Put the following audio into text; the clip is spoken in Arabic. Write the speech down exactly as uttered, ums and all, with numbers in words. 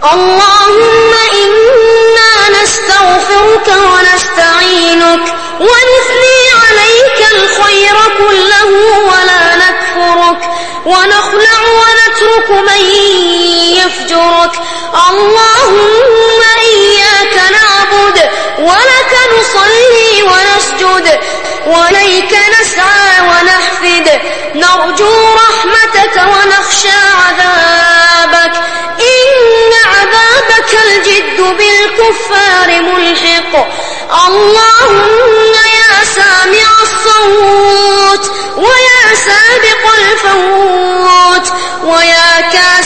اللهم إنا نستغفرك ونستعينك ونثني عليك الخير كله ولا نكفرك ونخلع ونترك من يفجرك. اللهم إياك نعبد ولك نصلي ونسجد وإليك نسعى ونحفد، نرجو رحمتك ونخشى عذابك، إن عذابك الجد بالكفار ملحق. اللهم يا سامع الصوت ويا سابق الفوت ويا كاسر